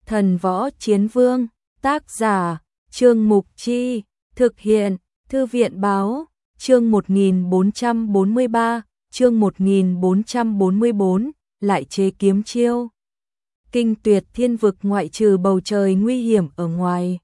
Thần Võ Chiến Vương, tác giả, Trương Mục Chi, thực hiện, Thư viện Báo, chương 1443, chương 1444, lại chế kiếm chiêu. Kinh Tuyệt Thiên Vực ngoại trừ bầu trời nguy hiểm ở ngoài,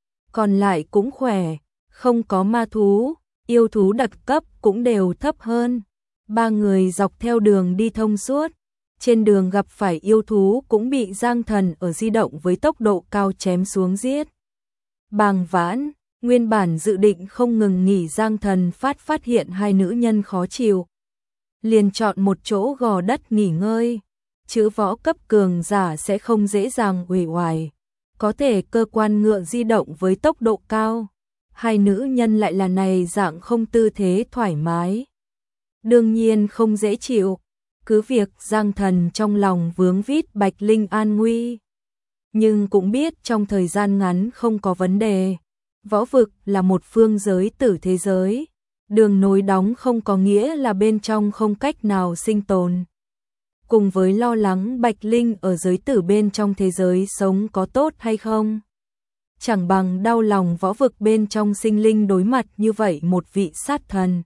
còn lại cũng khỏe, không có ma thú, yêu thú đặc cấp cũng đều thấp hơn. Ba người dọc theo đường đi thông suốt, trên đường gặp phải yêu thú cũng bị Giang Thần ở di động với tốc độ cao chém xuống giết. Bàng Vãn, nguyên bản dự định không ngừng nghỉ Giang Thần phát hiện hai nữ nhân khó chịu, liền chọn một chỗ gò đất nghỉ ngơi. Chữ võ cấp cường giả sẽ không dễ dàng uể oải, có thể cơ quan ngựa di động với tốc độ cao. Hai nữ nhân lại là này dạng không tư thế thoải mái, đương nhiên không dễ chịu. Cứ việc Giang Thần trong lòng vướng vít Bạch Linh an nguy, nhưng cũng biết trong thời gian ngắn không có vấn đề. Võ vực là một phương giới tử thế giới, đường nối đóng không có nghĩa là bên trong không cách nào sinh tồn. Cùng với lo lắng Bạch Linh ở giới tử bên trong thế giới sống có tốt hay không, chẳng bằng đau lòng võ vực bên trong sinh linh đối mặt như vậy một vị sát thần.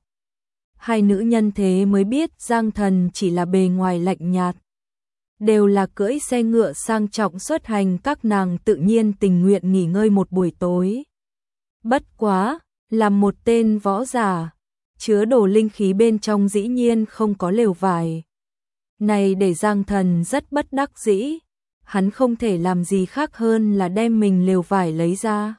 Hai nữ nhân thế mới biết Giang Thần chỉ là bề ngoài lạnh nhạt, đều là cưỡi xe ngựa sang trọng xuất hành, các nàng tự nhiên tình nguyện nghỉ ngơi một buổi tối. Bất quá, làm một tên võ giả, chứa đồ linh khí bên trong dĩ nhiên không có lều vải. Này để Giang Thần rất bất đắc dĩ, hắn không thể làm gì khác hơn là đem mình lều vải lấy ra,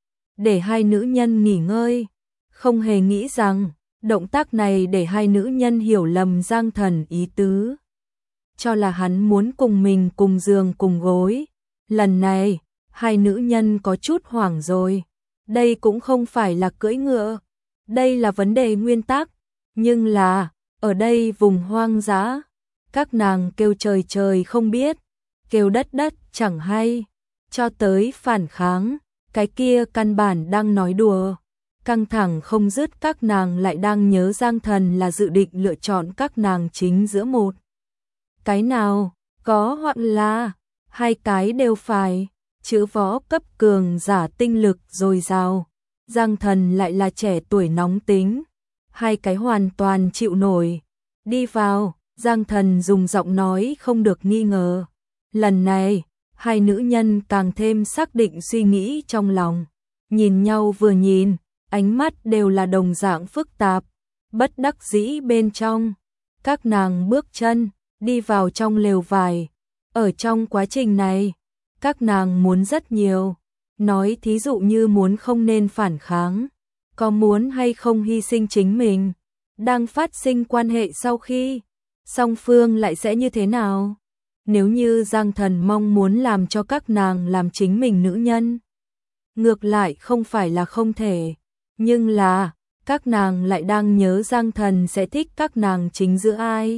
để hai nữ nhân nghỉ ngơi. Không hề nghĩ rằng, động tác này để hai nữ nhân hiểu lầm Giang Thần ý tứ, cho là hắn muốn cùng mình cùng giường cùng gối. Lần này, hai nữ nhân có chút hoảng rồi. Đây cũng không phải là cưỡi ngựa, đây là vấn đề nguyên tắc. Nhưng là, ở đây vùng hoang dã, các nàng kêu trời trời không biết, kêu đất đất chẳng hay, cho tới phản kháng, cái kia căn bản đang nói đùa. Căng thẳng không dứt, các nàng lại đang nhớ Giang Thần là dự định lựa chọn các nàng chính giữa một cái nào, có hoặc là hai cái đều phải. Chữ võ cấp cường giả tinh lực dồi dào, Giang Thần lại là trẻ tuổi nóng tính, hai cái hoàn toàn chịu nổi. Đi vào, Giang Thần dùng giọng nói không được nghi ngờ. Lần này, hai nữ nhân càng thêm xác định suy nghĩ trong lòng, nhìn nhau vừa nhìn, ánh mắt đều là đồng dạng phức tạp, bất đắc dĩ bên trong. Các nàng bước chân đi vào trong lều vải. Ở trong quá trình này, các nàng muốn rất nhiều, nói thí dụ như muốn không nên phản kháng, có muốn hay không hy sinh chính mình, đang phát sinh quan hệ sau khi song phương lại sẽ như thế nào. Nếu như Giang Thần mong muốn làm cho các nàng làm chính mình nữ nhân, ngược lại không phải là không thể, nhưng là các nàng lại đang nhớ Giang Thần sẽ thích các nàng chính giữa ai.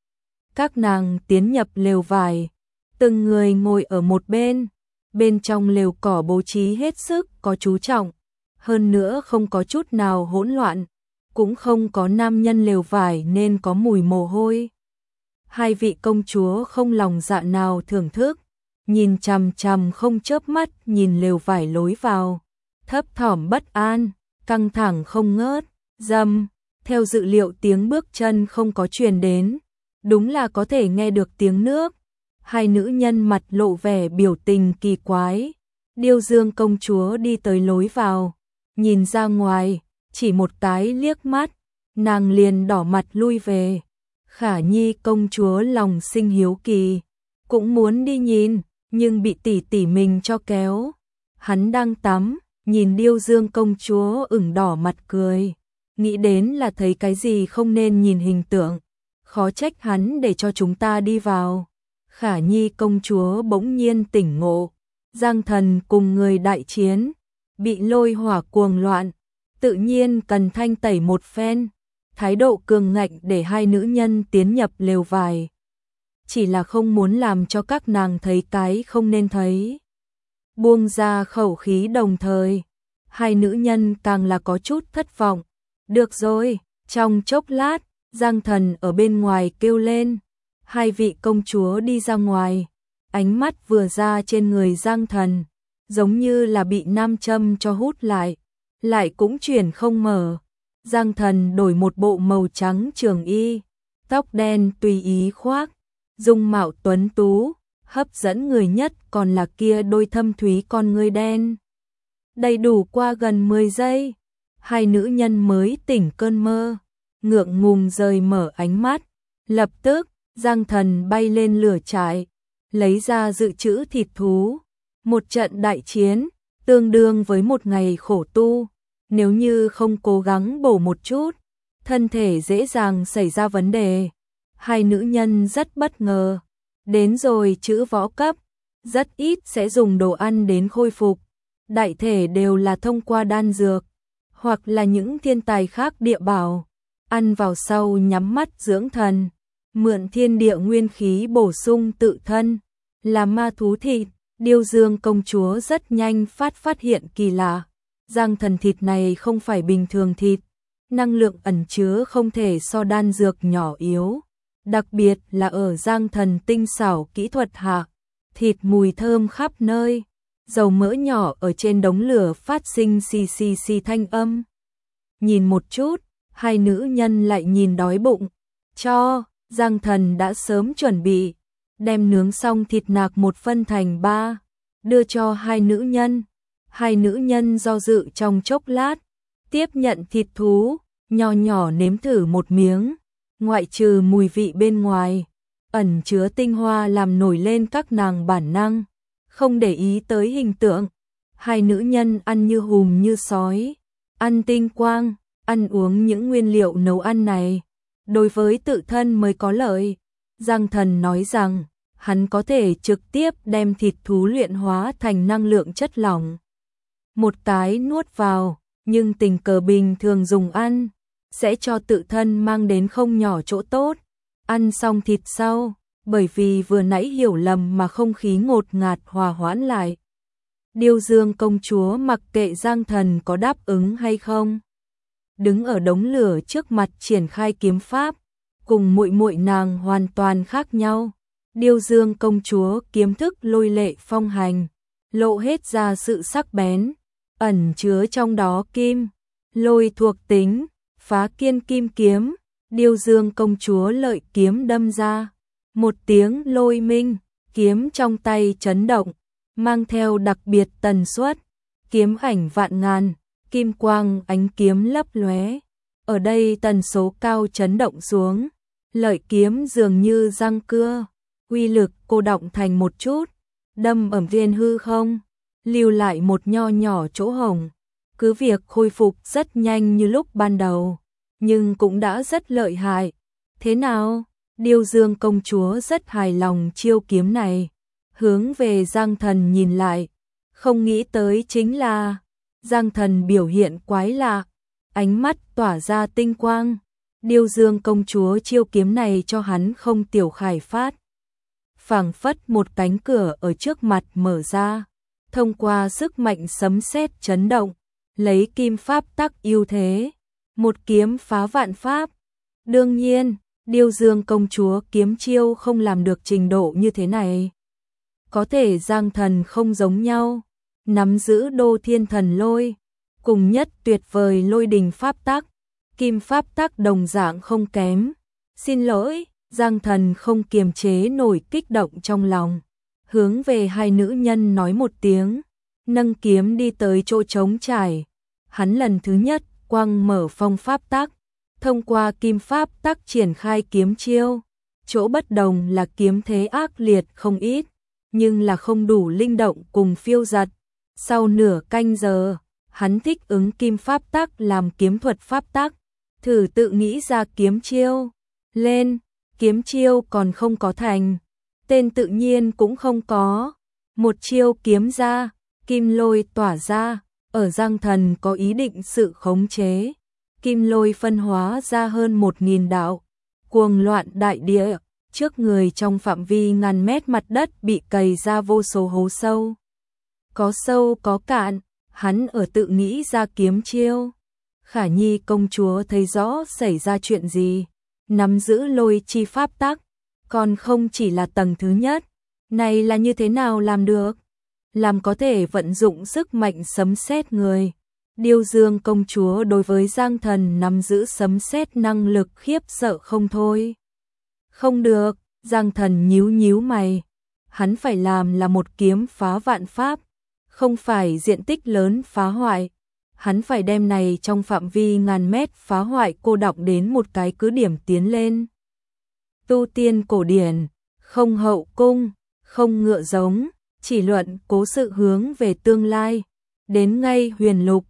Các nàng tiến nhập lều vải, từng người ngồi ở một bên, bên trong lều cỏ bố trí hết sức có chú trọng, hơn nữa không có chút nào hỗn loạn, cũng không có nam nhân lều vải nên có mùi mồ hôi. Hai vị công chúa không lòng dạ nào thưởng thức, nhìn chằm chằm không chớp mắt nhìn lều vải lối vào, thấp thỏm bất an, căng thẳng không ngớt. Dầm, theo dự liệu tiếng bước chân không có truyền đến, đúng là có thể nghe được tiếng nước. Hai nữ nhân mặt lộ vẻ biểu tình kỳ quái. Điêu Dương công chúa đi tới lối vào, nhìn ra ngoài, chỉ một cái liếc mắt, nàng liền đỏ mặt lui về. Khả Nhi công chúa lòng sinh hiếu kỳ, cũng muốn đi nhìn, nhưng bị tỷ tỷ mình cho kéo. Hắn đang tắm, nhìn Điêu Dương công chúa ửng đỏ mặt cười, nghĩ đến là thấy cái gì không nên nhìn hình tượng, khó trách hắn để cho chúng ta đi vào. Khả Nhi công chúa bỗng nhiên tỉnh ngộ, Giang Thần cùng người đại chiến, bị lôi hỏa cuồng loạn, tự nhiên cần thanh tẩy một phen. Thái độ cường ngạnh để hai nữ nhân tiến nhập lều vải, chỉ là không muốn làm cho các nàng thấy cái không nên thấy. Buông ra khẩu khí đồng thời, hai nữ nhân càng là có chút thất vọng. Được rồi, trong chốc lát, Giang Thần ở bên ngoài kêu lên, hai vị công chúa đi ra ngoài, ánh mắt vừa ra trên người Giang Thần, giống như là bị nam châm cho hút lại cũng chuyển không mở. Giang Thần đổi một bộ màu trắng trường y, tóc đen tùy ý khoác, dung mạo tuấn tú, hấp dẫn người nhất còn là kia đôi thâm thúy con ngươi đen. Đầy đủ qua gần 10 giây, hai nữ nhân mới tỉnh cơn mơ, ngượng ngùng rời mở ánh mắt. Lập tức, Giang Thần bay lên lửa trại, lấy ra dự trữ thịt thú. Một trận đại chiến, tương đương với một ngày khổ tu, nếu như không cố gắng bổ một chút, thân thể dễ dàng xảy ra vấn đề. Hai nữ nhân rất bất ngờ, đến rồi chữ võ cấp, rất ít sẽ dùng đồ ăn đến khôi phục, đại thể đều là thông qua đan dược, hoặc là những thiên tài khác địa bảo, ăn vào sau nhắm mắt dưỡng thần, mượn thiên địa nguyên khí bổ sung tự thân, là ma thú thịt. Điêu Dương công chúa rất nhanh phát hiện kỳ lạ, Giang Thần thịt này không phải bình thường thịt, năng lượng ẩn chứa không thể so đan dược nhỏ yếu, đặc biệt là ở Giang Thần tinh xảo kỹ thuật hạ, thịt mùi thơm khắp nơi, dầu mỡ nhỏ ở trên đống lửa phát sinh xì xì xì thanh âm. Nhìn một chút, hai nữ nhân lại nhìn đói bụng, Giang Thần đã sớm chuẩn bị, đem nướng xong thịt nạc một phân thành 3, đưa cho hai nữ nhân. Hai nữ nhân do dự trong chốc lát, tiếp nhận thịt thú, nho nhỏ nếm thử một miếng, ngoại trừ mùi vị bên ngoài, ẩn chứa tinh hoa làm nổi lên các nàng bản năng, không để ý tới hình tượng. Hai nữ nhân ăn như hùm như sói, ăn tinh quang, ăn uống những nguyên liệu nấu ăn này, đối với tự thân mới có lợi. Giang Thần nói rằng, hắn có thể trực tiếp đem thịt thú luyện hóa thành năng lượng chất lỏng. Một cái nuốt vào, nhưng tình cờ bình thường dùng ăn, sẽ cho tự thân mang đến không nhỏ chỗ tốt. Ăn xong thịt sau, bởi vì vừa nãy hiểu lầm mà không khí ngột ngạt hòa hoãn lại. Điêu Dương công chúa mặc kệ Giang Thần có đáp ứng hay không. Đứng ở đống lửa trước mặt triển khai kiếm pháp, cùng muội muội nàng hoàn toàn khác nhau. Điêu Dương công chúa kiếm thức lôi lệ phong hành, lộ hết ra sự sắc bén, ẩn chứa trong đó kim, lôi thuộc tính, phá kiên kim kiếm. Điêu Dương công chúa lợi kiếm đâm ra, một tiếng lôi minh, kiếm trong tay chấn động, mang theo đặc biệt tần suất, kiếm ảnh vạn ngàn, kim quang ánh kiếm lấp lóe. Ở đây tần số cao chấn động xuống, lợi kiếm dường như răng cưa, uy lực cô động thành một chút, đâm ẩm viên hư không, lưu lại một nho nhỏ chỗ hổng. Cứ việc khôi phục rất nhanh như lúc ban đầu, nhưng cũng đã rất lợi hại. Thế nào? Điêu Dương công chúa rất hài lòng chiêu kiếm này, hướng về Giang Thần nhìn lại, không nghĩ tới chính là Giang Thần biểu hiện quái lạ, ánh mắt tỏa ra tinh quang. Điêu Dương công chúa chiêu kiếm này cho hắn không tiểu khải phát, phảng phất một cánh cửa ở trước mặt mở ra, thông qua sức mạnh sấm sét chấn động, lấy kim pháp tắc ưu thế, một kiếm phá vạn pháp. Đương nhiên, Điêu Dương công chúa kiếm chiêu không làm được trình độ như thế này. Có thể Giang Thần không giống nhau, nắm giữ Đô Thiên Thần Lôi, cùng nhất tuyệt vời lôi đình pháp tắc, kim pháp tắc đồng dạng không kém. Xin lỗi, Giang Thần không kiềm chế nổi kích động trong lòng, hướng về hai nữ nhân nói một tiếng, nâng kiếm đi tới chỗ trống trải. Hắn lần thứ nhất quăng mở phong pháp tắc, thông qua kim pháp tắc triển khai kiếm chiêu. Chỗ bất đồng là kiếm thế ác liệt không ít, nhưng là không đủ linh động cùng phiêu giật. Sau nửa canh giờ, hắn thích ứng kim pháp tắc làm kiếm thuật pháp tắc, thử tự nghĩ ra kiếm chiêu. Lên, kiếm chiêu còn không có thành, tên tự nhiên cũng không có. Một chiêu kiếm ra, kim lôi tỏa ra, ở Giang Thần có ý định sự khống chế. Kim lôi phân hóa ra hơn 1000 đạo, cuồng loạn đại địa, trước người trong phạm vi ngàn mét mặt đất bị cày ra vô số hố sâu. Có sâu có cạn, hắn ở tự nghĩ ra kiếm chiêu. Khả Nhi công chúa thấy rõ xảy ra chuyện gì, nắm giữ lôi chi pháp tắc, còn không chỉ là tầng thứ nhất, Này là như thế nào làm được? Làm có thể vận dụng sức mạnh sấm sét người. Điêu Dương công chúa đối với Giang Thần nắm giữ sấm sét năng lực khiếp sợ không thôi. Không được, Giang Thần nhíu nhíu mày. Hắn phải làm là một kiếm phá vạn pháp, không phải diện tích lớn phá hoại. Hắn phải đem này trong phạm vi ngàn mét phá hoại cô đọng đến một cái cứ điểm tiến lên. Tu tiên cổ điển, không hậu cung, không ngựa giống, chỉ luận cố sự hướng về tương lai. Đến ngay huyền lục,